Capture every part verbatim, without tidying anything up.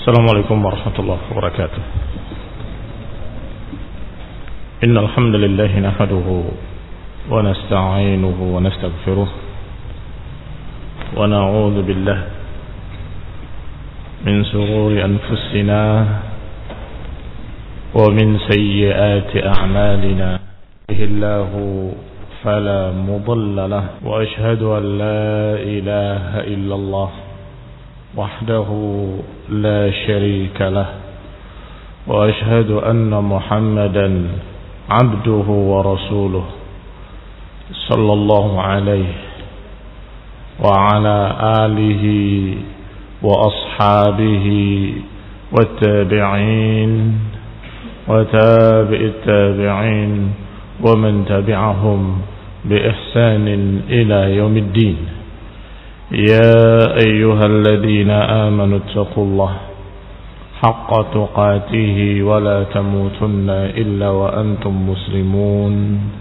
Assalamualaikum warahmatullahi wabarakatuh. Innal hamdalillah nahmaduhu wa nasta'inuhu wa nastaghfiruh wa na'udzu billahi min shururi anfusina wa min sayyiati a'malina. Yahdihillahu fala mudilla lahu wa ashhadu an la ilaha illallah وحده لا شريك له وأشهد أن محمدا عبده ورسوله صلى الله عليه وعلى آله وأصحابه والتابعين وتابع التابعين ومن تبعهم بإحسان إلى يوم الدين. يا أيها الذين آمنوا اتقوا الله حق تقاته ولا تموتن إلا وأنتم مسلمون.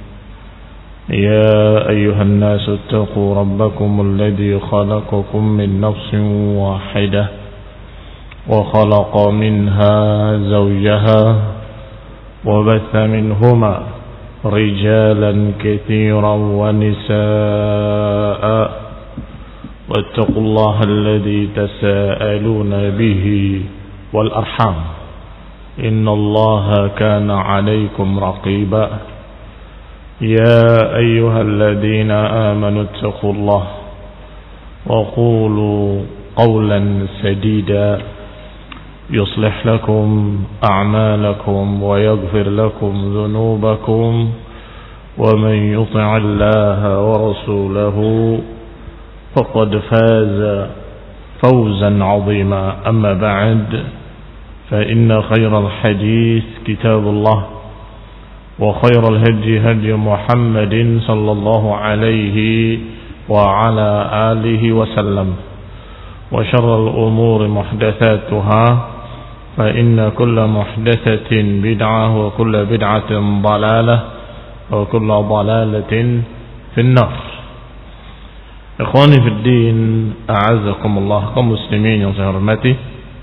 يا أيها الناس اتقوا ربكم الذي خلقكم من نفس واحدة وخلق منها زوجها وبث منهما رجالا كثيرا ونساء واتقوا الله الذي تساءلون به والأرحام إن الله كان عليكم رقيبا. يا أيها الذين آمنوا اتقوا الله وقولوا قولا سديدا يصلح لكم أعمالكم ويغفر لكم ذنوبكم ومن يطع الله ورسوله فقد فاز فوزا عظيما. أما بعد فإن خير الحديث كتاب الله وخير الهدي هدي محمد صلى الله عليه وعلى آله وسلم وشر الأمور محدثاتها فإن كل محدثة بدعة وكل بدعة ضلالة وكل ضلالة في النار. Ikhwani fid din, a'azzakumullah, kaum muslimin yang saya hormati.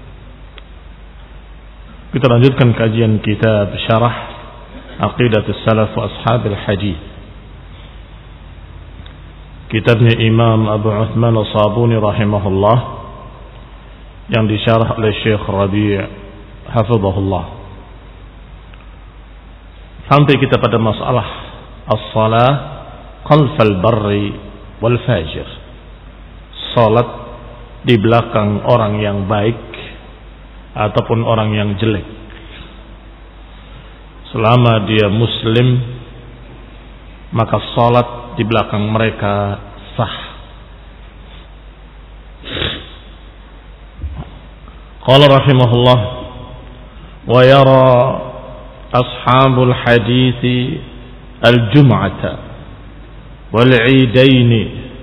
Kita lanjutkan kajian kitab Syarah Aqidatus Salaf wa Ashabil Hadith. Kitabnya Imam Abu Uthman As-Sabuni rahimahullah yang disyarah oleh Syekh Rabi' hafizahullah. Sampai kita pada masalah as-salah khalfal barri wal fajir, salat di belakang orang yang baik ataupun orang yang jelek, selama dia muslim maka salat di belakang mereka sah. Qala rahimahullah wa yara ashabul hadithi al-jum'ata والعيدين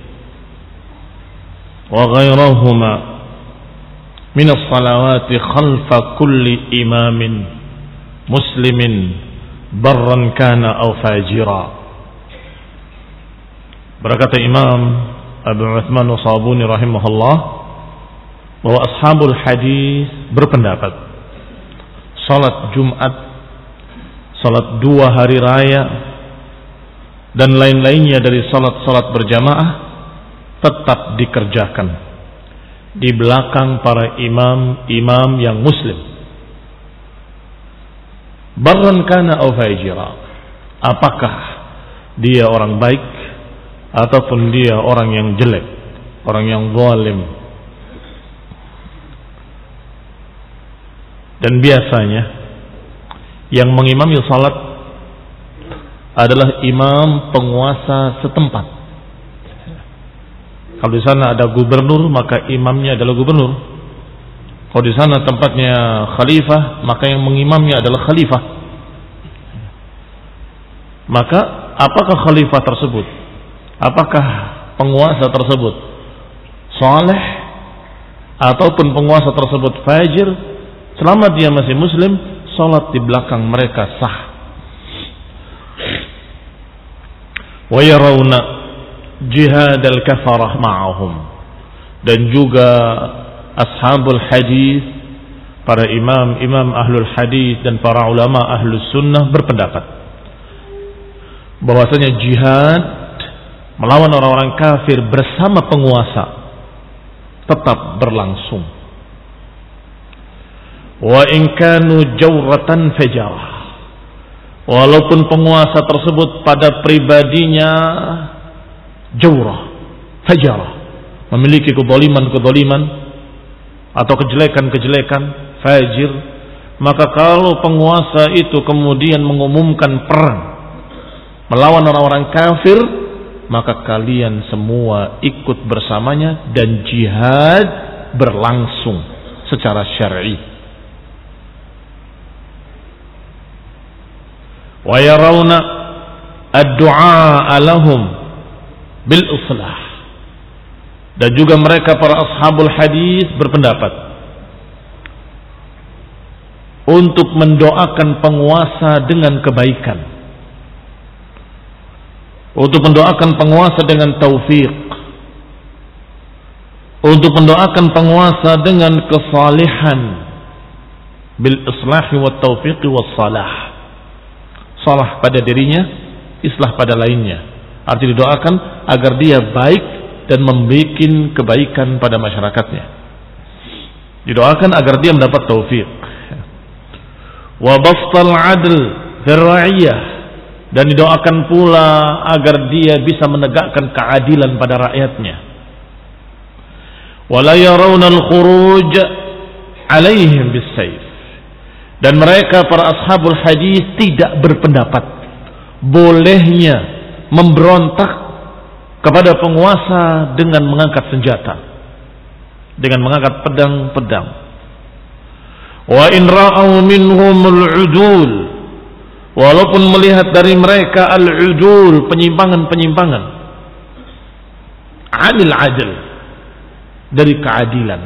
وغيرهما من الصلوات خلف كل إمام مسلم برا كان أو فاجرا. Berkata Imam Abu Uthman As-Sabuni rahimahullah bahwa ashabul hadis berpendapat salat Jumat, salat dua hari raya dan lain-lainnya dari salat-salat berjamaah tetap dikerjakan di belakang para imam-imam yang muslim. Barran kana aw fajira, apakah dia orang baik ataupun dia orang yang jelek, orang yang zalim. Dan biasanya yang mengimami salat adalah imam penguasa setempat. Kalau di sana ada gubernur, maka imamnya adalah gubernur. Kalau di sana tempatnya khalifah, maka yang mengimamnya adalah khalifah. Maka apakah khalifah tersebut, apakah penguasa tersebut saleh ataupun penguasa tersebut fajir, selama dia masih muslim, salat di belakang mereka sah. Wa yarawna jihad al-kafarah ma'ahum, dan juga ashabul hadis para imam-imam ahlul hadis dan para ulama ahlus sunnah berpendapat bahwasanya jihad melawan orang-orang kafir bersama penguasa tetap berlangsung. Wa in kanu jawratan fajarah, walaupun penguasa tersebut pada pribadinya jawrah, fajarah, memiliki kezaliman-kezaliman atau kejelekan-kejelekan, fajir, maka kalau penguasa itu kemudian mengumumkan perang melawan orang-orang kafir, maka kalian semua ikut bersamanya dan jihad berlangsung secara syar'i. Wa yarawna ad-du'a lahum bil islah, dan juga mereka para ashabul hadis berpendapat untuk mendoakan penguasa dengan kebaikan, untuk mendoakan penguasa dengan taufik, untuk mendoakan penguasa dengan kesalihan, bil islahi wat taufiqi was salah, salah pada dirinya, islah pada lainnya. Artinya didoakan agar dia baik dan membuat kebaikan pada masyarakatnya. Didoakan agar dia mendapat taufik. Wa bastal adl fil ra'iyah, dan didoakan pula agar dia bisa menegakkan keadilan pada rakyatnya. Wa la yarawna al-khuruj alaihim bis-sayf, dan mereka para ashabul hadis tidak berpendapat bolehnya memberontak kepada penguasa dengan mengangkat senjata, dengan mengangkat pedang-pedang. Wa in ra'au minhumul udul, walaupun melihat dari mereka al-udul, penyimpangan-penyimpangan, anil adil, dari keadilan,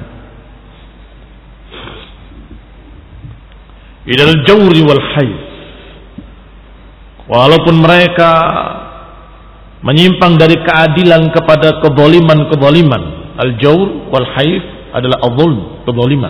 idal jawri wal hayf, walaupun mereka menyimpang dari keadilan kepada kezaliman-kezaliman. Al-jawr wal hayf adalah al-zulm, kezaliman.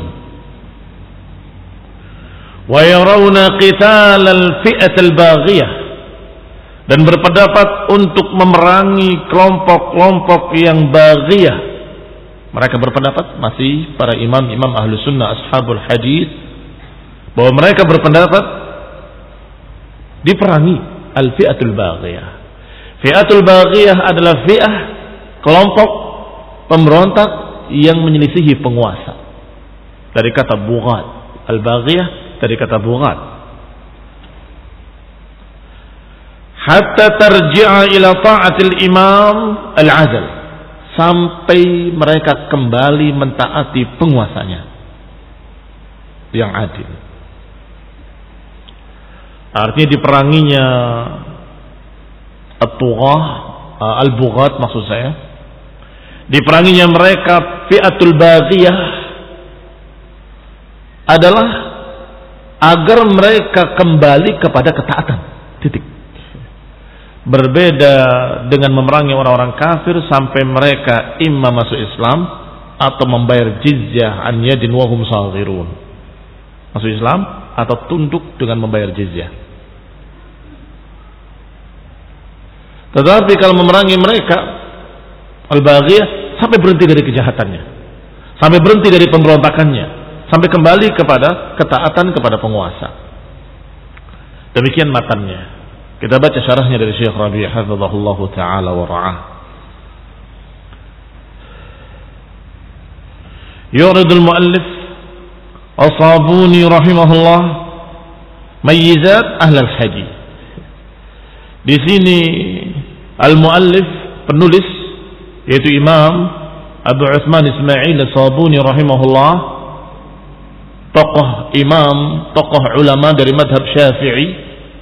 Wa yarawna qital al-fi'at al-baghiyah, dan berpendapat untuk memerangi kelompok-kelompok yang baghiyah. Mereka berpendapat, masih para imam-imam ahlu sunnah ashabul hadis, bahwa mereka berpendapat diperangi al-fi'atul baghiyah. Fi'atul baghiyah adalah fi'ah, kelompok pemberontak yang menyelisihi penguasa. Dari kata bughat, al-baghiyah dari kata bughat. Hatta tarji'a ila ta'atil imam al-'adl, sampai mereka kembali mentaati penguasanya yang adil. Artinya diperanginya at-tughah, al-bughat maksud saya, diperanginya mereka fi'atul baghiyah adalah agar mereka kembali kepada ketaatan. Titik. Berbeda dengan memerangi orang-orang kafir sampai mereka imma masuk Islam atau membayar jizyah an yadin wa hum saghirun. Masuk Islam atau tunduk dengan membayar jizyah. Tetapi kalau memerangi mereka al-baghiyah sampai berhenti dari kejahatannya, sampai berhenti dari pemberontakannya, sampai kembali kepada ketaatan kepada penguasa. Demikian matannya. Kita baca syarahnya dari Syekh Rabi' hafizahullahu taala wa ra'ah. Yuridul muallif As-Sabuni rahimahullah mayyizat ahlul hadis. Di sini al-muallif, penulis, yaitu Imam Abu Utsman Ismail As-Sabuni rahimahullah, tokoh imam, tokoh ulama dari madhab Syafi'i,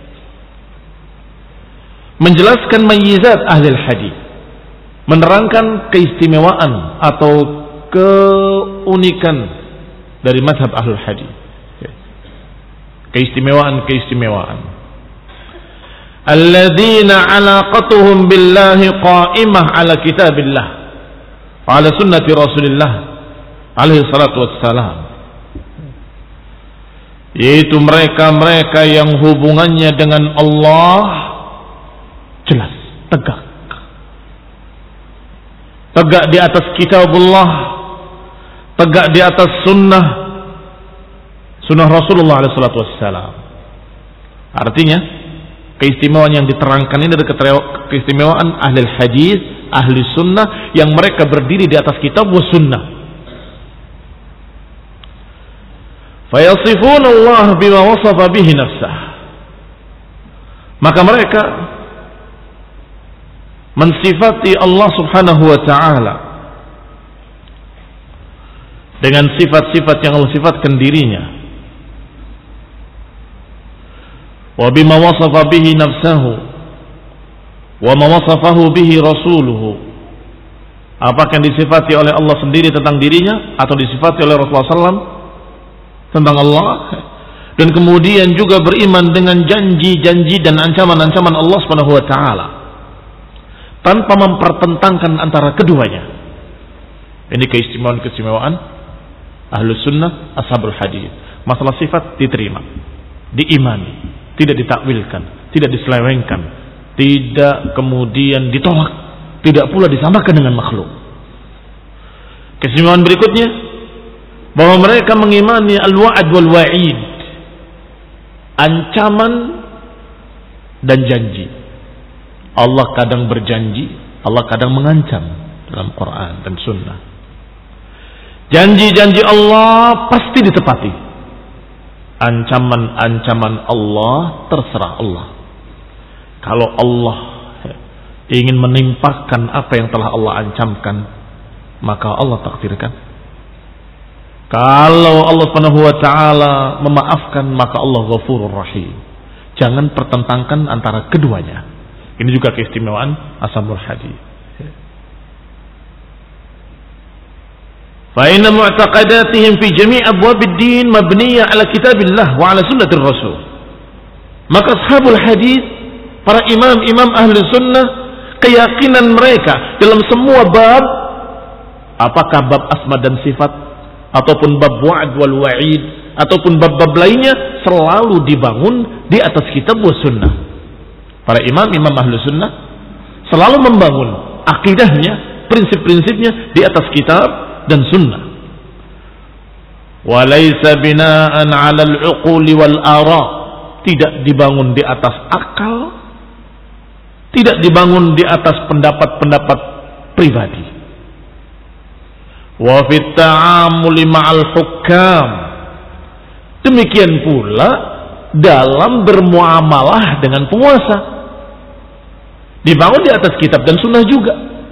menjelaskan mayyizat ahli hadis, menerangkan keistimewaan atau keunikan dari madhab ahli hadis, keistimewaan-keistimewaan. Alladzina alaqatuhum billahi qa'imah ala kitabillah wa ala sunnati Rasulillah alaihi salatu wassalam. yaitu mereka-mereka yang hubungannya dengan Allah jelas, tegak. Tegak di atas kitabullah, tegak di atas sunnah sunnah Rasulullah alaihi salatu wassalam. Artinya keistimewaan yang diterangkan ini adalah keistimewaan ahli hadis, ahli sunnah yang mereka berdiri di atas kitab wa sunnah. Fayasifuna Allah bima wasafa bihi nafsah. Maka mereka mensifati Allah subhanahu wa ta'ala dengan sifat-sifat yang Allah sifatkan dirinya. Wa bima wasafa bihi nafsahu wa ma wasafahu bihi rasuluhu. Apakah yang disifati oleh Allah sendiri tentang dirinya atau disifati oleh Rasulullah sallallahu alaihi wasallam tentang Allah, dan kemudian juga beriman dengan janji-janji dan ancaman-ancaman Allah subhanahu wa ta'ala tanpa mempertentangkan antara keduanya. Ini keistimewaan-keistimewaan ahlus sunnah ashabul hadis. Masalah sifat diterima, diimani, tidak ditakwilkan, tidak diselewengkan, tidak kemudian ditolak, tidak pula disamakan dengan makhluk. Keistimewaan berikutnya, bahwa mereka mengimani al-wa'd wal wa'id, ancaman dan janji. Allah kadang berjanji, Allah kadang mengancam dalam Quran dan Sunnah. Janji-janji Allah pasti ditepati. Ancaman-ancaman Allah terserah Allah. Kalau Allah ingin menimpakan apa yang telah Allah ancamkan, maka Allah takdirkan. Kalau Allah Subhanahu wa ta'ala memaafkan, maka Allah Ghafurur Rahim. Jangan pertentangkan antara keduanya. Ini juga keistimewaan ashabul hadis. Fa inna mu'taqadatihim fi jami' abwabid din mabniyah ala kitabillah wa ala sunnatir rasul. Maka ashabul hadis, para imam-imam ahli sunnah, keyakinan mereka dalam semua bab, apakah bab asma dan sifat ataupun bab wa'd wal wa'id ataupun bab-bab lainnya, selalu dibangun di atas kitab wa sunnah. Para imam-imam ahlu sunnah selalu membangun akidahnya, prinsip-prinsipnya di atas kitab dan sunnah. Walaysa bina'an 'ala al-'uquli wal ara', tidak dibangun di atas akal, tidak dibangun di atas pendapat-pendapat pribadi. Wa fit ta'amuli ma'al hukam, demikian pula dalam bermuamalah dengan penguasa, dibangun di atas kitab dan sunnah juga.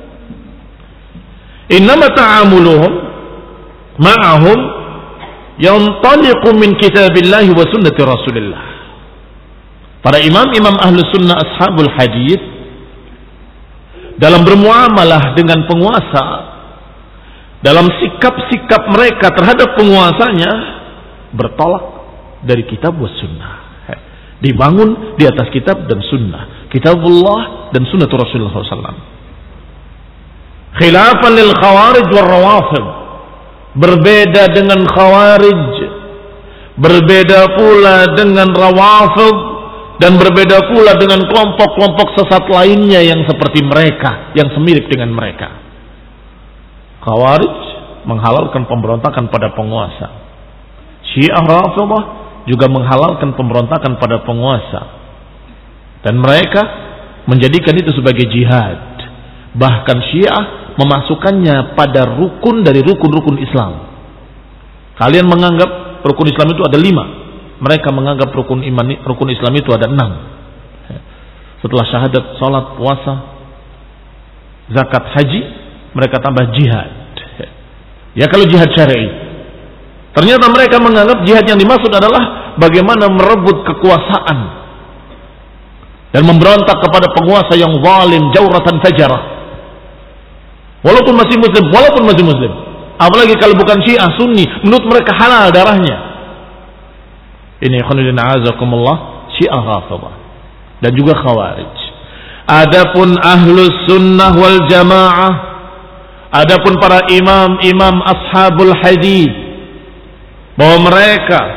Innama ta'amuluhum ma'ahum yantaliqu min kitabillahi wa sunnati rasulillah. Para imam-imam ahlu sunnah ashabul hadis dalam bermuamalah dengan penguasa, dalam sikap-sikap mereka terhadap penguasanya, bertolak dari kitab wa sunnah, dibangun di atas kitab dan sunnah, kitabullah dan sunnatul Rasulullah sallallahu alaihi wasallam. Khilafan lil khawarij wal rawafid, berbeda dengan khawarij, berbeda pula dengan rawafid, dan berbeda pula dengan kelompok-kelompok sesat lainnya yang seperti mereka, yang semirip dengan mereka. Khawarij menghalalkan pemberontakan pada penguasa. Syiah Rafidhah juga menghalalkan pemberontakan pada penguasa. Dan mereka menjadikan itu sebagai jihad. Bahkan Syiah memasukkannya pada rukun dari rukun-rukun Islam. Kalian menganggap rukun Islam itu ada lima. Mereka menganggap rukun iman, rukun Islam itu ada enam. Setelah syahadat, salat, puasa, zakat, haji, mereka tambah jihad. Ya kalau jihad syar'i. Ternyata mereka menganggap jihad yang dimaksud adalah bagaimana merebut kekuasaan dan memberontak kepada penguasa yang zalim, jawratan fajarah. Walaupun masih muslim, walaupun masih muslim. Apalagi kalau bukan Syiah, Sunni, menurut mereka halal darahnya. Ini khonudin a'azakumullah, Syiah Rafidhah dan juga Khawarij. Adapun ahlus sunnah wal jamaah, adapun para imam-imam ashabul hadis, bahwa mereka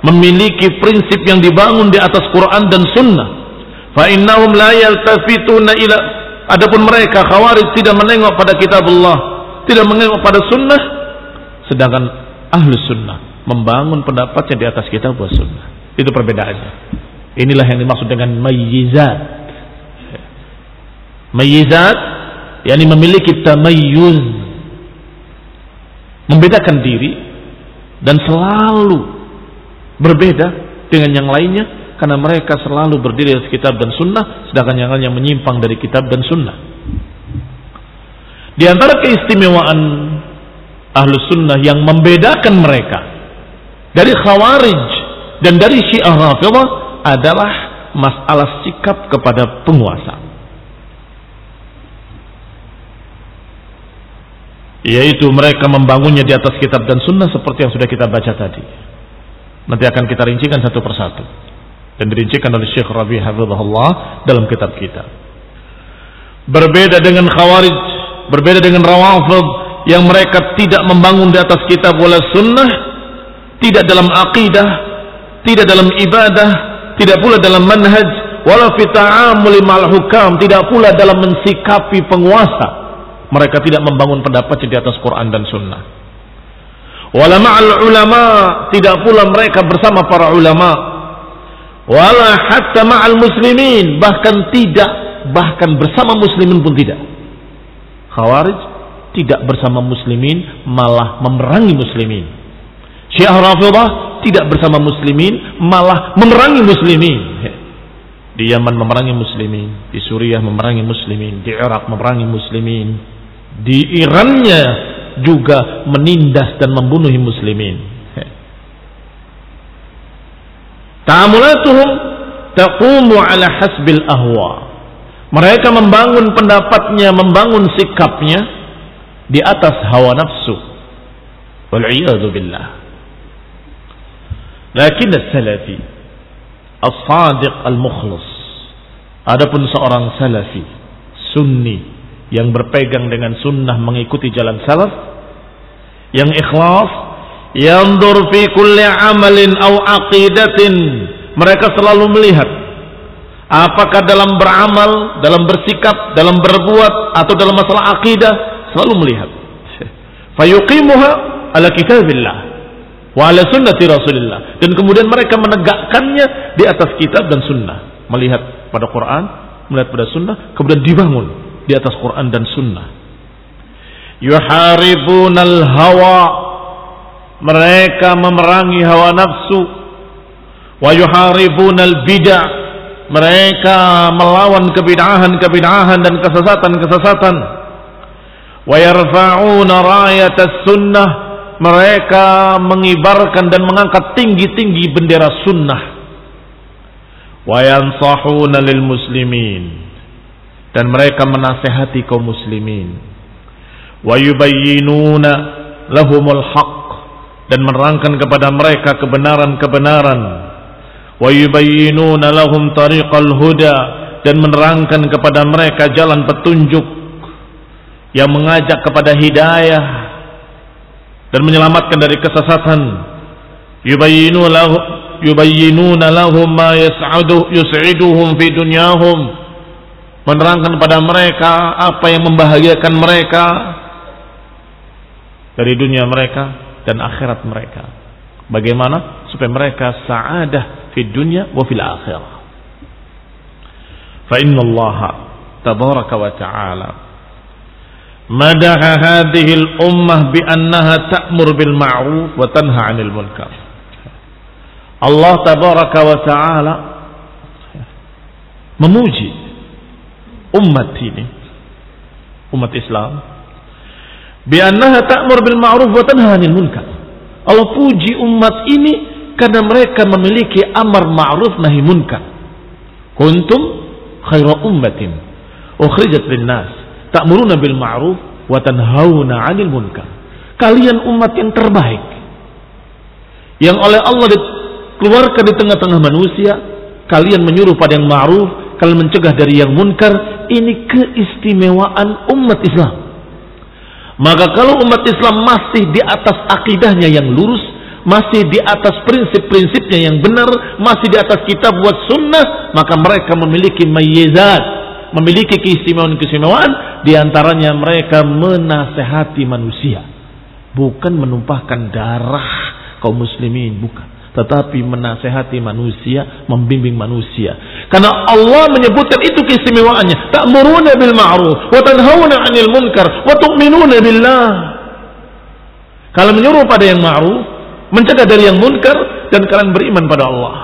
memiliki prinsip yang dibangun di atas Quran dan Sunnah. Fa innahum la yaltafituna ila, adapun mereka Khawarij tidak menengok pada kitabullah, tidak menengok pada Sunnah, sedangkan Ahlus Sunnah membangun pendapatnya di atas kitab wa Sunnah. Itu perbedaannya. Inilah yang dimaksud dengan mayyizat. Mayyizat yakni memiliki tamayyuz, membedakan diri dan selalu berbeda dengan yang lainnya, karena mereka selalu berdiri atas kitab dan sunnah, sedangkan yang lainnya menyimpang dari kitab dan sunnah. Di antara keistimewaan Ahlus Sunnah yang membedakan mereka dari Khawarij dan dari Syiah Rafidhah adalah masalah sikap kepada penguasa, yaitu mereka membangunnya di atas kitab dan sunnah seperti yang sudah kita baca tadi. Nanti akan kita rincikan satu persatu dan dirincikan oleh Syekh Rabi' hafizahullah dalam kitab kita. Berbeda dengan Khawarij, berbeda dengan Rawafidh yang mereka tidak membangun di atas kitab wala sunnah, tidak dalam aqidah, tidak dalam ibadah, tidak pula dalam manhaj, wala fi ta'amuli ma'al hukam, tidak pula dalam mensikapi penguasa. Mereka tidak membangun pendapatnya di atas Quran dan Sunnah. Wala ma'al ulama, tidak pula mereka bersama para ulama. Wala hatta ma'al muslimin, bahkan tidak, bahkan bersama muslimin pun tidak. Khawarij tidak bersama muslimin, malah memerangi muslimin. Syiah Rafidhah tidak bersama muslimin, malah memerangi muslimin. Di Yaman memerangi muslimin, di Suriah memerangi muslimin, di Irak memerangi muslimin, di Irannya juga menindas dan membunuh muslimin. Ta'amulatuhum taqumu ala hasbil ahwa. Mereka membangun pendapatnya, membangun sikapnya di atas hawa nafsu. Wal'iyadu billah. Lakin as-salafi as-sadiq al-mukhlis, adapun seorang salafi sunni yang berpegang dengan sunnah, mengikuti jalan salaf, yang ikhlas, yanzur fi kulli amalin aw aqidatin, mereka selalu melihat apakah dalam beramal, dalam bersikap, dalam berbuat, atau dalam masalah akidah, selalu melihat. Fayuqimuha ala kitabillah wa ala sunnati Rasulillah, dan kemudian mereka menegakkannya di atas kitab dan sunnah, melihat pada Quran, melihat pada sunnah, kemudian dibangun di atas Quran dan sunnah. Yuharibunal hawa, mereka memerangi hawa nafsu. Wa yuharibunal bid'ah, mereka melawan kebid'ahan-kebid'ahan dan kesesatan-kesesatan. Wa yarfa'una rayatas sunnah, mereka mengibarkan dan mengangkat tinggi-tinggi bendera sunnah. Wa yansahuna lil muslimin, dan mereka menasihati kaum muslimin. Wa yubayyinuna lahumul haqq, dan menerangkan kepada mereka kebenaran-kebenaran. Wa yubayyinuna lahum tariqal huda, dan menerangkan kepada mereka jalan petunjuk yang mengajak kepada hidayah dan menyelamatkan dari kesesatan. Yubayyinu lahu yubayyinuna lahum ma yas'adu yus'iduhum fi dunyahum, menerangkan pada mereka apa yang membahagiakan mereka dari dunia mereka dan akhirat mereka. Bagaimana supaya mereka sa'adah fi dunya wa fil akhirah. Fa inna Allah tabaraka wa ta'ala madaha hadhihi al-ummah bi annaha ta'mur bil ma'ruf wa tanha 'anil munkar. Allah tabaraka wa ta'ala memuji umat ini, umat Islam, bi annaha ta'mur bil ma'ruf wa tanha 'anil munkar. Allah puji umat ini karena mereka memiliki amar ma'ruf nahi munkar. Kuntum khaira ummatin ukhrijat lin nas ta'muruna bil ma'ruf wa tanhauna 'anil munkar. Kalian umat yang terbaik yang oleh Allah dikeluarkan di tengah-tengah manusia. Kalian menyuruh pada yang ma'ruf, kalian mencegah dari yang munkar. Ini keistimewaan umat Islam. Maka kalau umat Islam masih di atas akidahnya yang lurus, masih di atas prinsip-prinsipnya yang benar, masih di atas kitab wa sunnah, maka mereka memiliki mayyizat, memiliki keistimewaan-keistimewaan. Di antaranya mereka menasehati manusia, bukan menumpahkan darah kaum muslimin, bukan, tetapi menasehati manusia, membimbing manusia. Karena Allah menyebutkan itu keistimewaannya. Ta'muruna bil ma'ruf wa tanhauna 'anil munkar wa tu'minuna billah. Kalian menyuruh pada yang ma'ruf, mencegah dari yang munkar, dan kalian beriman pada Allah.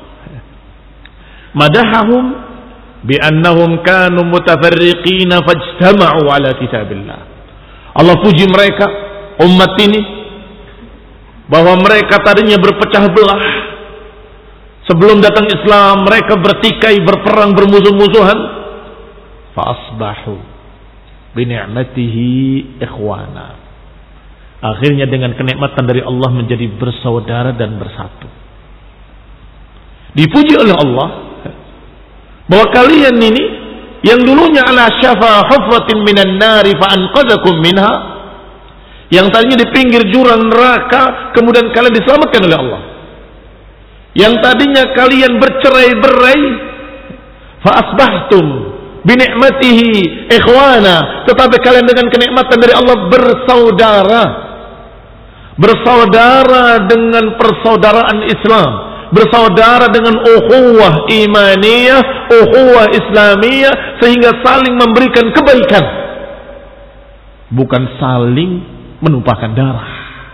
Madahahum bi annahum kanu mutafarriqina fajtama'u 'ala kitabillah. Allah puji mereka, umat ini, bahwa mereka tadinya berpecah belah. Sebelum datang Islam mereka bertikai, berperang, bermusuh-musuhan. Fa asbahu bi ni'matihi ikhwana. Akhirnya dengan kenikmatan dari Allah menjadi bersaudara dan bersatu. Dipuji oleh Allah bahwa kalian ini yang dulunya ala syafa hufratin minan nari fa anqadzakum minha, yang tadinya di pinggir jurang neraka kemudian kalian diselamatkan oleh Allah. Yang tadinya kalian bercerai-berai, fa asbahtum bi ni'matihi ikhwana, tetapi kalian dengan kenikmatan dari Allah bersaudara. Bersaudara dengan persaudaraan Islam, bersaudara dengan ukhuwah imaniyah, ukhuwah islamiyah, sehingga saling memberikan kebaikan, bukan saling menumpahkan darah.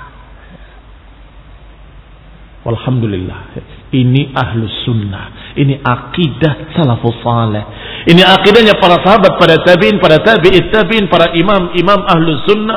Walhamdulillah, ini ahlus sunnah, ini akidah salafus saleh, ini akidahnya para sahabat, para tabi'in, para tabi'it tabi'in, para imam-imam ahlus sunnah,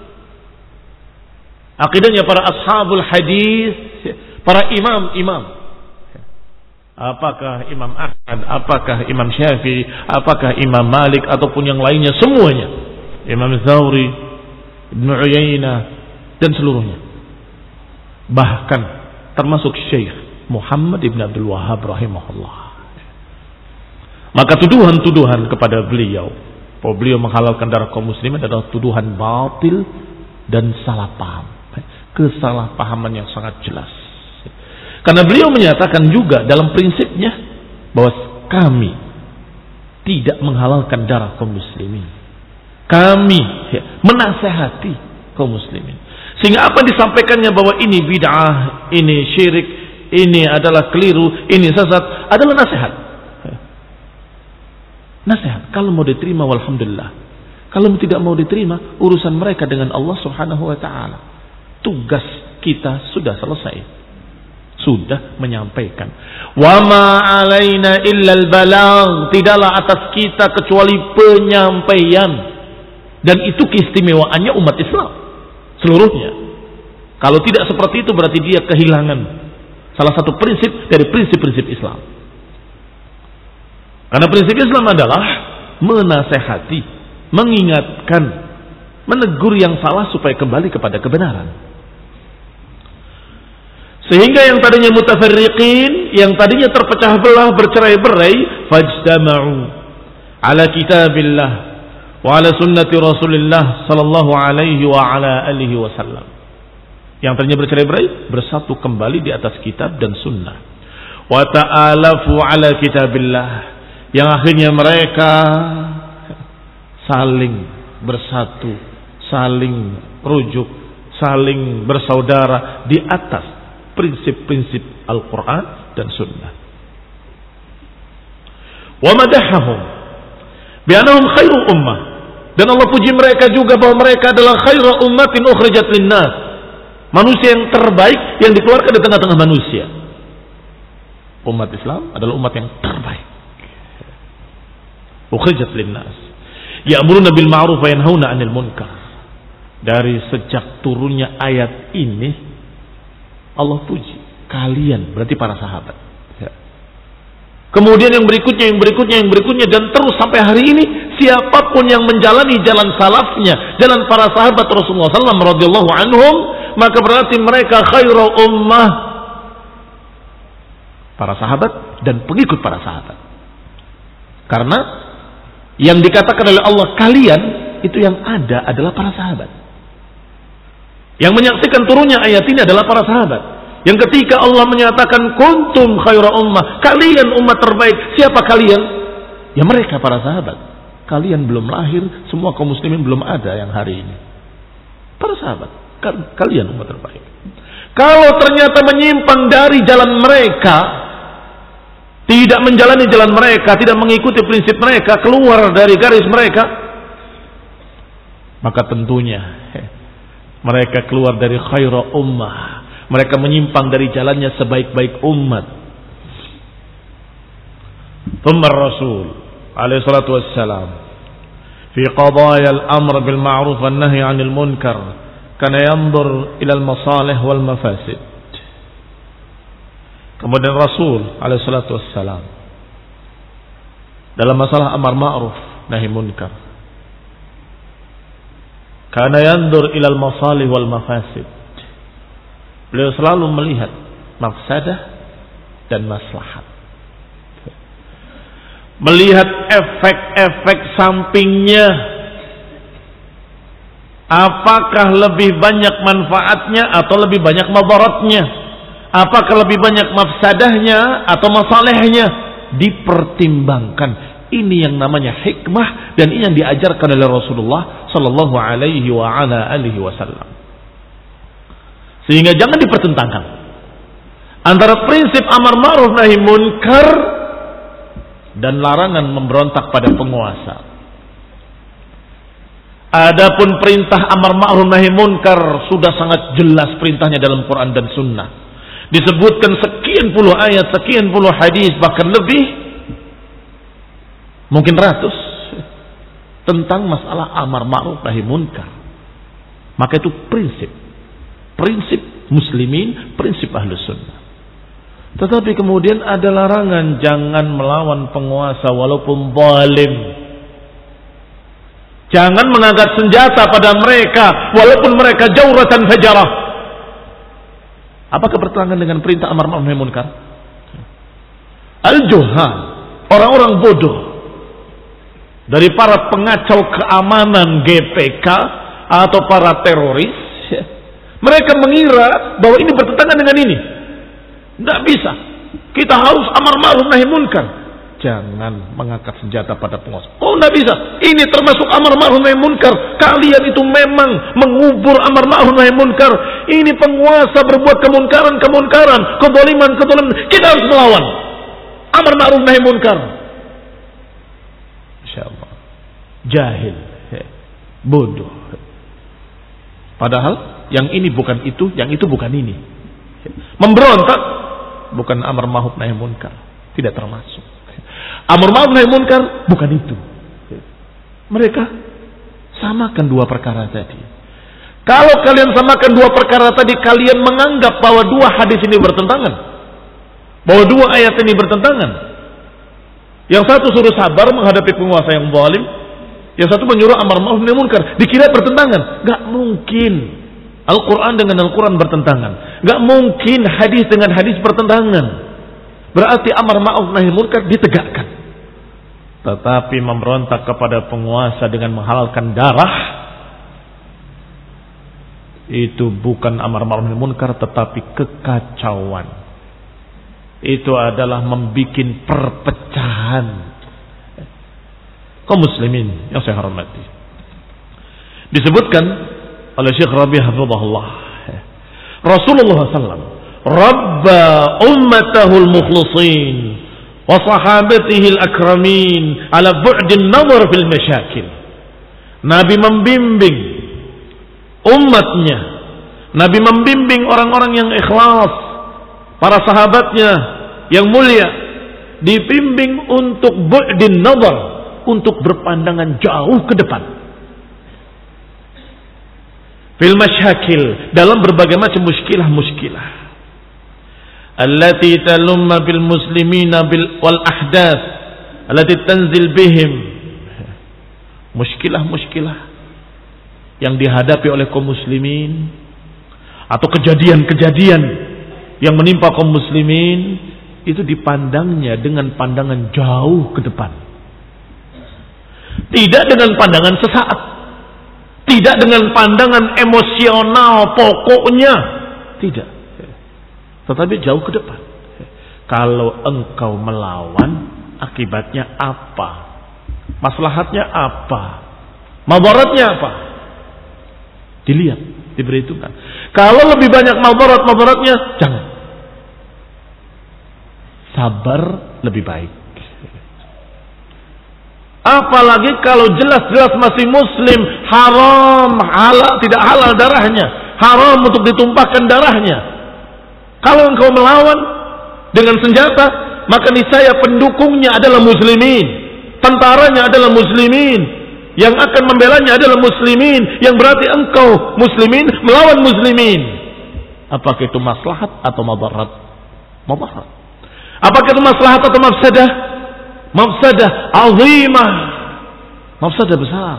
akidahnya para ashabul hadis, para imam-imam. Apakah Imam Ahmad, apakah Imam Syafi'i, apakah Imam Malik, ataupun yang lainnya, semuanya, Imam Tsauri, Ibnu Uyainah, dan seluruhnya. Bahkan termasuk Syekh Muhammad Ibn Abdul Wahhab rahimahullah. Maka tuduhan-tuduhan kepada beliau bahwa beliau menghalalkan darah kaum muslimin adalah tuduhan batil dan salah paham, kesalahpahaman yang sangat jelas. Karena beliau menyatakan juga dalam prinsipnya bahwa kami tidak menghalalkan darah kaum muslimin, kami menasehati kaum muslimin. Sehingga apa disampaikannya bahwa ini bid'ah, ini syirik, ini adalah keliru, ini sesat, adalah nasihat. Nasihat. Kalau mau diterima, walhamdulillah. Kalau tidak mau diterima, urusan mereka dengan Allah Subhanahu wa ta'ala. Tugas kita sudah selesai. Sudah menyampaikan. Wa ma 'alaina illal balagh. Tidaklah atas kita kecuali penyampaian. Dan itu keistimewaannya umat Islam seluruhnya. Kalau tidak seperti itu berarti dia kehilangan salah satu prinsip dari prinsip-prinsip Islam. Karena prinsip Islam adalah menasehati, mengingatkan, menegur yang salah supaya kembali kepada kebenaran. Sehingga yang tadinya mutafarriqin, yang tadinya terpecah belah, bercerai-berai, fajtama'u ala kitabillah wa ala sunnati Rasulillah sallallahu alaihi wa ala alihi wasallam. Yang tadinya bercerai-berai bersatu kembali di atas kitab dan sunnah. Wa ta'alafu ala kitabillah, yang akhirnya mereka saling bersatu, saling rujuk, saling bersaudara di atas prinsip-prinsip Al-Quran dan sunnah. Wa madahahum bi annahum khairu ummah, dan Allah puji mereka juga bahwa mereka adalah khairu ummatin ukhrijat linnas, manusia yang terbaik yang dikeluarkan di tengah-tengah manusia. Umat Islam adalah umat yang terbaik. Ukhrijat linnas ya'muruna bil ma'ruf wa yanhauna 'anil munkar. Dari sejak turunnya ayat ini Allah puji kalian, berarti para sahabat. Kemudian yang berikutnya, yang berikutnya, yang berikutnya, dan terus sampai hari ini siapapun yang menjalani jalan salafnya, jalan para sahabat Rasulullah sallallahu alaihi wasallam radhiyallahu anhum, maka berarti mereka khairu ummah, para sahabat dan pengikut para sahabat. Karena yang dikatakan oleh Allah kalian, itu yang ada adalah para sahabat. Yang menyaksikan turunnya ayat ini adalah para sahabat. Yang ketika Allah menyatakan kuntum khaira ummah, kalian umat terbaik. Siapa kalian? Ya mereka para sahabat. Kalian belum lahir, semua kaum muslimin belum ada yang hari ini. Para sahabat, kalian umat terbaik. Kalau ternyata menyimpang dari jalan mereka, tidak menjalani jalan mereka, tidak mengikuti prinsip mereka, keluar dari garis mereka, maka tentunya mereka keluar dari khaira ummah. Mereka menyimpang dari jalannya sebaik-baik umat. Thumma Rasul alaihi salatu wassalam fi qadaya al-amr bil ma'ruf wan nahy 'anil munkar kana yanzur ila al-masalih wal mafasid. Kemudian Rasul alaihi salatu wassalam dalam masalah amar ma'ruf nahi munkar kana yanzur ila al-masalih wal mafasid. Beliau selalu melihat mafsadah dan maslahat. Melihat efek-efek sampingnya. Apakah lebih banyak manfaatnya atau lebih banyak madaratnya? Apakah lebih banyak mafsadahnya atau masalahnya? Dipertimbangkan. Ini yang namanya hikmah dan ini yang diajarkan oleh Rasulullah sallallahu alaihi wa ala alihi wasallam. Sehingga jangan dipertentangkan antara prinsip amar ma'ruf nahi munkar dan larangan memberontak pada penguasa. Adapun perintah amar ma'ruf nahi munkar sudah sangat jelas perintahnya dalam Quran dan Sunnah. Disebutkan sekian puluh ayat, sekian puluh hadis, bahkan lebih, mungkin ratus, tentang masalah amar ma'ruf nahi munkar. Maka itu prinsip. Prinsip muslimin, prinsip ahlus sunnah. Tetapi kemudian ada larangan jangan melawan penguasa walaupun zalim. Jangan mengangkat senjata pada mereka walaupun mereka jawratan fajarah. Apakah bertentangan dengan perintah amar ma'ruf nahi munkar? Al-juhal, orang-orang bodoh dari para pengacau keamanan G P K atau para teroris, mereka mengira bahwa ini bertentangan dengan ini. Tidak bisa. Kita harus amar ma'ruf nahi munkar. Jangan mengangkat senjata pada penguasa. Oh, tidak bisa. Ini termasuk amar ma'ruf nahi munkar. Kalian itu memang mengubur amar ma'ruf nahi munkar. Ini penguasa berbuat kemunkaran-kemunkaran, kezaliman-kezaliman. Kita harus melawan. Amar ma'ruf nahi munkar. Insyaallah. Jahil. Bodoh. Padahal yang ini bukan itu, yang itu bukan ini. Memberontak bukan amar ma'ruf nahi munkar, tidak termasuk. Amar ma'ruf nahi munkar bukan itu. Mereka samakan dua perkara tadi. Kalau kalian samakan dua perkara tadi, kalian menganggap bahwa dua hadis ini bertentangan, bahwa dua ayat ini bertentangan. Yang satu suruh sabar menghadapi penguasa yang zalim, yang satu menyuruh amar ma'ruf nahi munkar. Dikira bertentangan? Gak mungkin. Al-Quran dengan Al-Quran bertentangan. Gak mungkin hadis dengan hadis bertentangan. Berarti amar ma'ruf nahi munkar ditegakkan. Tetapi memberontak kepada penguasa dengan menghalalkan darah, itu bukan amar ma'ruf nahi munkar, tetapi kekacauan. Itu adalah membuat perpecahan kaum muslimin yang saya hormati. Disebutkan oleh Syekh Rabi' hafizahullah, Rasulullah sallallahu alaihi wasallam rabba ummatahu al-mukhlisin wa sahabatihi al-akramin ala bu'din nazar fil masyakil. Nabi membimbing umatnya, Nabi membimbing orang-orang yang ikhlas, para sahabatnya yang mulia, dibimbing untuk bu'din nazar, untuk berpandangan jauh ke depan. Fil masyakil, dalam berbagai macam muskilah-muskilah. Allati talumma bil muslimina bil wal ahdath allati tanzil bihim. Muskilah-muskilah yang dihadapi oleh kaum muslimin atau kejadian-kejadian yang menimpa kaum muslimin, itu dipandangnya dengan pandangan jauh ke depan. Tidak dengan pandangan sesaat. Tidak dengan pandangan emosional pokoknya. Tidak. Tetapi jauh ke depan. Kalau engkau melawan, akibatnya apa? Maslahatnya apa? Madaratnya apa? Dilihat, diberitakan. Kalau lebih banyak madarat-madaratnya, jangan. Sabar lebih baik. Apalagi kalau jelas-jelas masih muslim, haram, halal, tidak halal darahnya, haram untuk ditumpahkan darahnya. Kalau engkau melawan dengan senjata, maka niscaya pendukungnya adalah muslimin, tentaranya adalah muslimin, yang akan membelanya adalah muslimin, yang berarti engkau muslimin melawan muslimin. Apakah itu maslahat atau madarat? Madarat. Apakah itu maslahat atau mafsadah? Mafsadah azimah, mafsadah besar.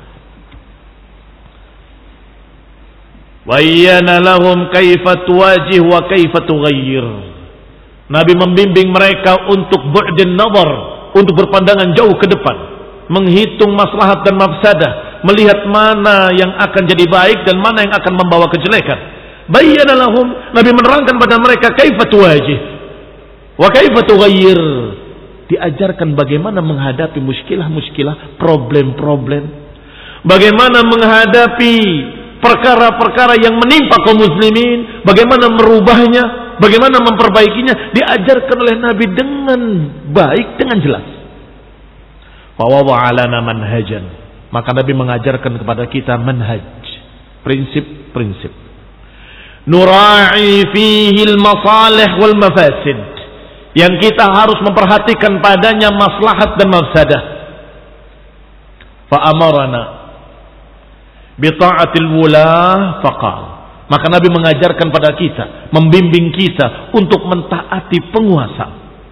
Wayyana lahum kaifa tuwajih wa kaifa tughayyir. Nabi membimbing mereka untuk bu'din nazar, untuk berpandangan jauh ke depan, menghitung maslahat dan mafsadah, melihat mana yang akan jadi baik dan mana yang akan membawa kejelekan. Bayyana lahum, Nabi menerangkan pada mereka kaifa tuwajih wa kaifa tughayyir. Diajarkan bagaimana menghadapi muskilah-muskilah, problem-problem. Bagaimana menghadapi perkara-perkara yang menimpa kaum muslimin, bagaimana merubahnya, bagaimana memperbaikinya, diajarkan oleh Nabi dengan baik, dengan jelas. Wa wada'a lana manhajan. Maka Nabi mengajarkan kepada kita manhaj, prinsip-prinsip. Nura'i fihi al-masalih wal mafasid. Yang kita harus memperhatikan padanya maslahat dan mafsadah. Fa amarana bi ta'atil wula faqal. Maka Nabi mengajarkan pada kita, membimbing kita untuk mentaati penguasa.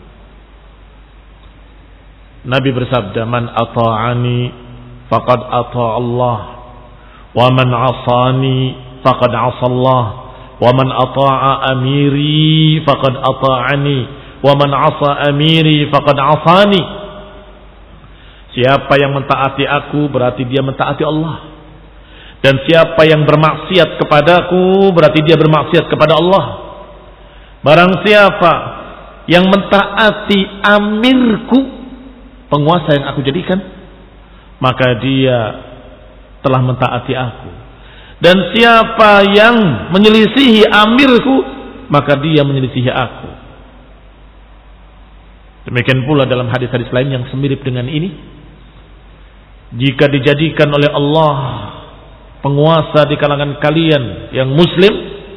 Nabi bersabda, man ata'ani faqad ata'a Allah, wa man 'asani faqad 'asa Allah, wa man ata'a amiri faqad ata'ani, wa man 'asa amiri faqad 'asani. Siapa yang mentaati aku berarti dia mentaati Allah. Dan siapa yang bermaksiat kepadaku berarti dia bermaksiat kepada Allah. Barang siapa yang mentaati amirku, penguasa yang aku jadikan, maka dia telah mentaati aku. Dan siapa yang menyelisihi amirku, maka dia menyelisihi aku. Demikian pula dalam hadis-hadis lain yang semirip dengan ini, jika dijadikan oleh Allah penguasa di kalangan kalian yang muslim,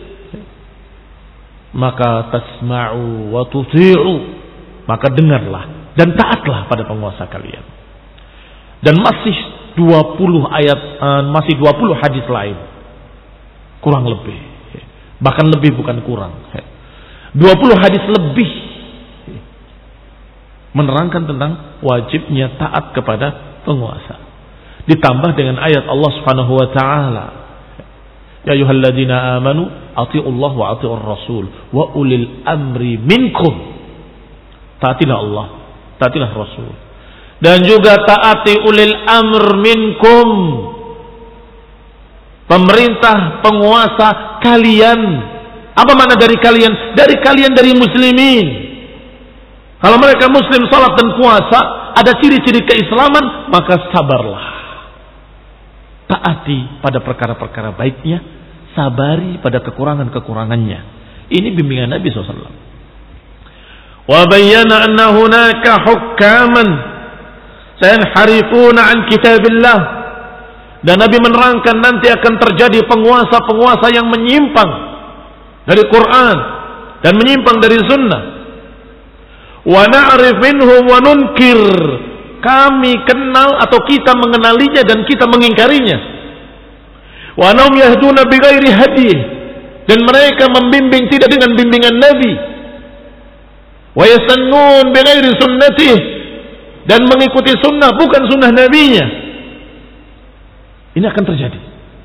maka tasma'u wa tuti'u, maka dengarlah dan taatlah pada penguasa kalian. Dan masih dua puluh ayat, masih dua puluh hadis lain, kurang lebih, bahkan lebih bukan kurang, dua puluh hadis lebih menerangkan tentang wajibnya taat kepada penguasa. Ditambah dengan ayat Allah Subhanahu wa taala, ya ayyuhalladzina amanu athi'ullaha wa athi'ur rasul wa ulil amri minkum. Taatilah Allah, taatilah Rasul, dan juga taati ulil amr minkum, pemerintah, penguasa kalian. Apa makna dari kalian? Dari kalian, dari muslimin. Kalau mereka muslim, salat dan puasa, ada ciri-ciri keislaman, maka sabarlah. Taati pada perkara-perkara baiknya, sabari pada kekurangan-kekurangannya. Ini bimbingan Nabi shallallahu alaihi wasallam. Wa bayyana anna hunaka hukaman sayanharifuna an kitabillah. Dan Nabi menerangkan nanti akan terjadi penguasa-penguasa yang menyimpang dari Quran dan menyimpang dari sunnah. Wa na'rif minhum wa nunkir. Kami kenal atau kita mengenalinya dan kita mengingkarinya. Wa annahum yahduna bighairi hadih. Dan mereka membimbing tidak dengan bimbingan Nabi. Wa yastannun bighairi sunnatih. Dan mengikuti sunnah bukan sunnah nabinya. Ini akan terjadi.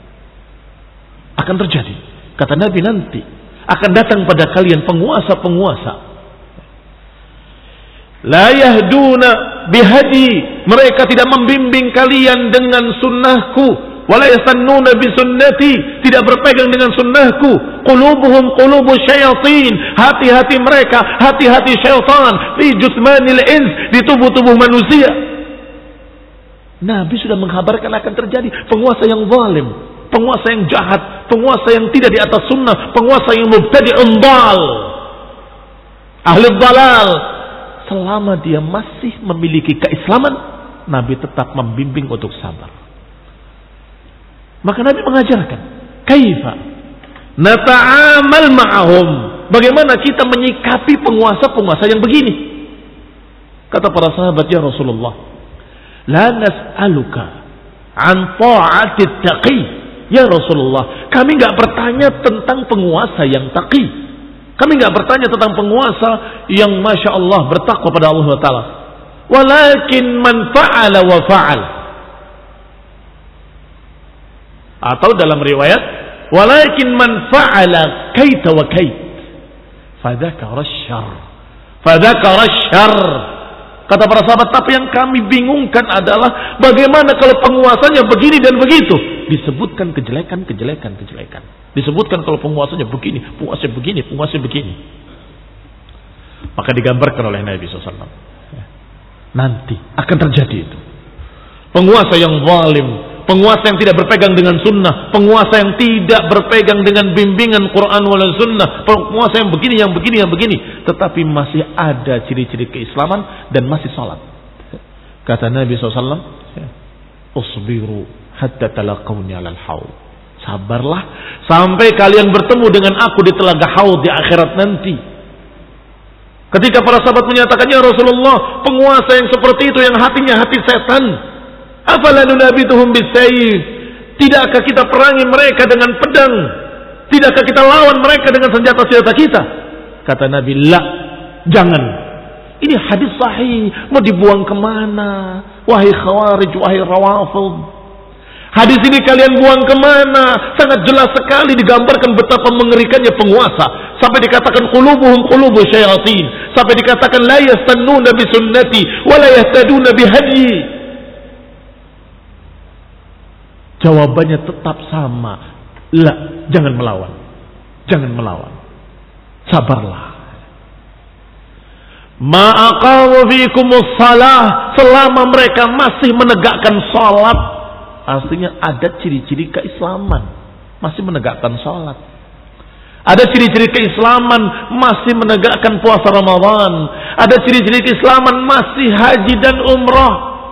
Akan terjadi. Kata Nabi, nanti akan datang pada kalian penguasa-penguasa. La yahduna bihadi. Mereka tidak membimbing kalian dengan sunnahku, wala yastannuna bi sunnati, tidak berpegang dengan sunnahku. Qulubuhum qulubu syayatin, hati-hati mereka hati-hati syaitan, fi jusmanil ins, di tubuh-tubuh manusia. Nabi sudah mengkabarkan akan terjadi penguasa yang zalim, penguasa yang jahat, penguasa yang tidak di atas sunnah, penguasa yang mubtadi'un dal, ahli dalal. Selama dia masih memiliki keislaman, Nabi tetap membimbing untuk sabar. Maka Nabi mengajarkan, kaifa nata'amal ma'ahum, bagaimana kita menyikapi penguasa-penguasa yang begini. Kata para sahabat, ya Rasulullah, la nas'aluka an ta'atit taqi. Ya Rasulullah, kami enggak bertanya tentang penguasa yang taqi. Kami enggak bertanya tentang penguasa yang Masya Allah bertakwa pada Allah Ta'ala. Walakin man fa'ala wa fa'al. Atau dalam riwayat, walakin man fa'ala kaita wa kait, fadzakara syarr, fadzakara syarr. Kata para sahabat, tapi yang kami bingungkan adalah bagaimana kalau penguasanya begini dan begitu. Disebutkan kejelekan, kejelekan, kejelekan. Disebutkan kalau penguasanya begini, penguasanya begini, penguasanya begini. Maka digambarkan oleh Nabi shallallahu alaihi wasallam, nanti akan terjadi itu. Penguasa yang zalim, penguasa yang tidak berpegang dengan sunnah, penguasa yang tidak berpegang dengan bimbingan Quran wal sunnah, penguasa yang begini, yang begini, yang begini, tetapi masih ada ciri-ciri keislaman dan masih salat. Kata Nabi shallallahu alaihi wasallam, usbiru hatta talaqawni alal haud. Sabarlah sampai kalian bertemu dengan aku di telaga haud di akhirat nanti. Ketika para sahabat menyatakan, ya Rasulullah, penguasa yang seperti itu yang hatinya hati setan, afala nunabituhum bisayf, tidakkah kita perangi mereka dengan pedang? Tidakkah kita lawan mereka dengan senjata-senjata kita? Kata Nabi, la, jangan. Ini hadis sahih, mau dibuang kemana? Wahai khawarij, wahai rawafid, hadis ini kalian buang kemana? Sangat jelas sekali digambarkan betapa mengerikannya penguasa. Sampai dikatakan qulubuhum qulubu syayatin, sampai dikatakan la yastannuna bi sunnati wa la yahtaduna bi hadyi. Jawabannya tetap sama, la, jangan melawan, jangan melawan, sabarlah. Ma aqamu fikumus salah, selama mereka masih menegakkan salat, artinya ada ciri-ciri keislaman, masih menegakkan salat. Ada ciri-ciri keislaman, masih menegakkan puasa Ramadan. Ada ciri-ciri keislaman, masih haji dan umrah.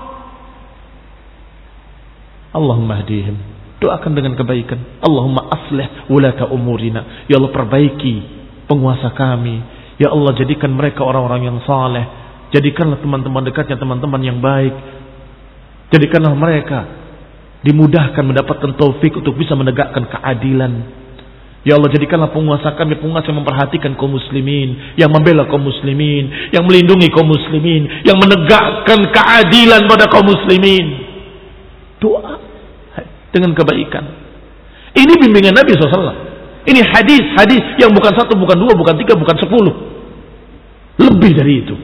Allahumma hadihim, doakan dengan kebaikan. Allahumma aslih wulata umurina, ya Allah perbaiki penguasa kami. Ya Allah jadikan mereka orang-orang yang saleh. Jadikanlah teman-teman dekatnya teman-teman yang baik. Jadikanlah mereka dimudahkan mendapatkan taufik untuk bisa menegakkan keadilan. Ya Allah jadikanlah penguasa kami penguasa yang memperhatikan kaum muslimin, yang membela kaum muslimin, yang melindungi kaum muslimin, yang menegakkan keadilan pada kaum muslimin. Doa dengan kebaikan. Ini bimbingan Nabi shallallahu alaihi wasallam. Ini hadis-hadis yang bukan satu, bukan dua, bukan tiga, bukan sepuluh. Lebih dari itu.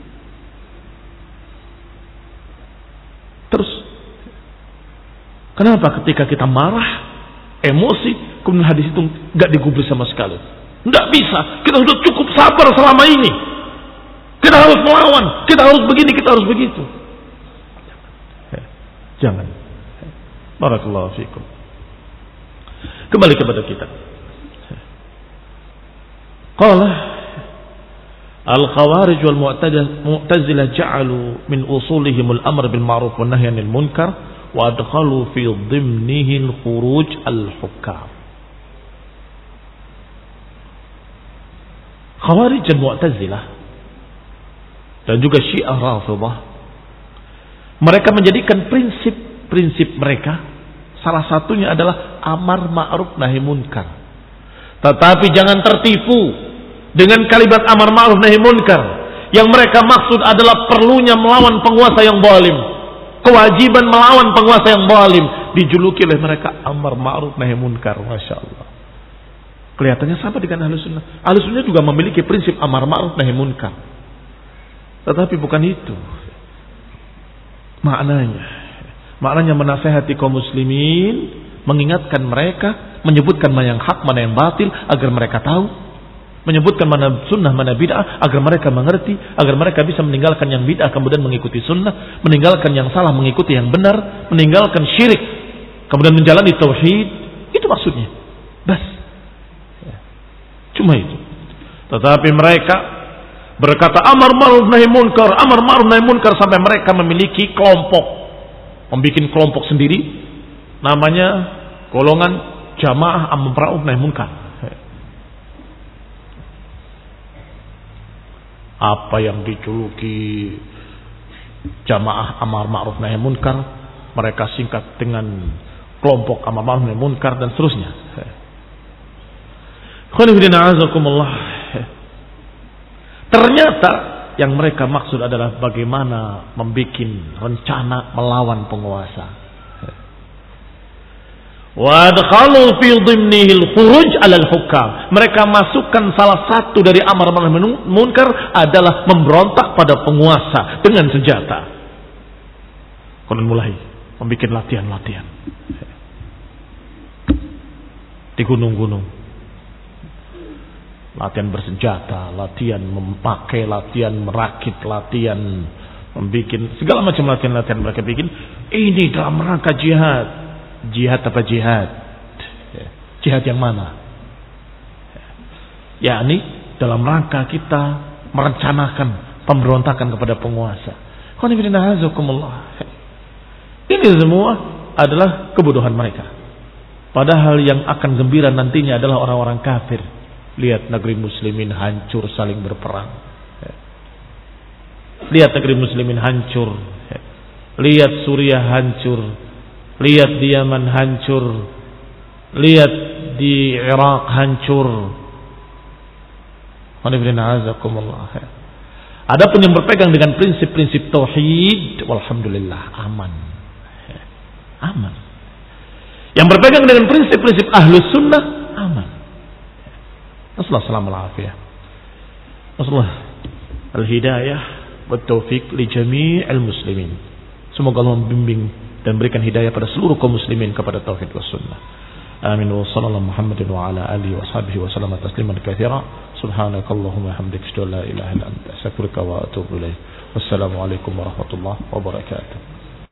Terus, kenapa ketika kita marah, emosi, kemudian hadis itu nggak digubris sama sekali? Nggak bisa. Kita sudah cukup sabar selama ini. Kita harus melawan. Kita harus begini, kita harus begitu. Jangan. Barakallahu fikum. Kembali kepada kita. Qala al-khawarij wal mu'tazilah ja'alu min usulihim al-amr bil ma'ruf wan nahy 'anil munkar wa adkhalu fi dhimnihi al-khuruj al-hukam. Khawarij dan Mu'tazilah dan juga Syiah Rafidhah, mereka menjadikan prinsip-prinsip mereka salah satunya adalah amar ma'ruf nahi munkar. Tetapi jangan tertipu dengan kalimat amar ma'ruf nahi munkar. Yang mereka maksud adalah perlunya melawan penguasa yang zalim, kewajiban melawan penguasa yang zalim, dijuluki oleh mereka amar ma'ruf nahi munkar. Masya Allah. Kelihatannya sama dengan Ahlus Sunnah. Ahlus Sunnah juga memiliki prinsip amar ma'ruf nahi munkar. Tetapi bukan itu maknanya. Maknanya menasehati kaum muslimin, mengingatkan mereka, menyebutkan mana yang hak, mana yang batil agar mereka tahu, menyebutkan mana sunnah, mana bid'ah agar mereka mengerti, agar mereka bisa meninggalkan yang bid'ah kemudian mengikuti sunnah, meninggalkan yang salah mengikuti yang benar, meninggalkan syirik kemudian menjalani tauhid. Itu maksudnya. Bas. Cuma itu. Tetapi mereka berkata amar ma'ruf nahi munkar, amar ma'ruf nahi munkar sampai mereka memiliki kelompok, membuat kelompok sendiri namanya golongan jamaah amar ma'ruf nahi munkar. Apa yang dijuluki jamaah amar ma'ruf nahi munkar mereka singkat dengan kelompok amar ma'ruf nahi munkar dan seterusnya. Ternyata yang mereka maksud adalah bagaimana membuat rencana melawan penguasa. Wa adkhalu fi dhimnihi al-khuruj 'ala al-hukam. Mereka masukkan salah satu dari amar ma'ruf nahi munkar adalah memberontak pada penguasa dengan senjata. Kemudian mulai membuat latihan-latihan di gunung-gunung. Latihan bersenjata, latihan memakai, latihan merakit, latihan membuat segala macam latihan-latihan mereka bikin. Ini dalam rangka jihad. Jihad apa jihad? Jihad yang mana? Yakni dalam rangka kita merencanakan pemberontakan kepada penguasa. Ini semua adalah kebodohan mereka. Padahal yang akan gembira nantinya adalah orang-orang kafir. Lihat negeri muslimin hancur saling berperang. Lihat negeri muslimin hancur. Lihat Suriah hancur. Lihat di Yaman hancur. Lihat di Irak hancur. Adapun yang berpegang dengan prinsip-prinsip tauhid, walhamdulillah aman. Aman. Yang berpegang dengan prinsip-prinsip ahlus sunnah, aman. Assalamualaikum warahmatullahi wabarakatuh. Assalamualaikum al-hidayah wa taufiq li jami'il muslimin. Semoga Allah membimbing dan berikan hidayah pada seluruh kaum muslimin kepada tauhid was sunnah. Amin. Wa sallallahu Muhammadin wa ala alihi wa sahbihi wa sallama tasliman katsira. Subhanakallahumma hamdika asyhadu an la ilaha illa anta astaghfiruka wa atubu ilaik. Wassalamu alaikum warahmatullahi wabarakatuh.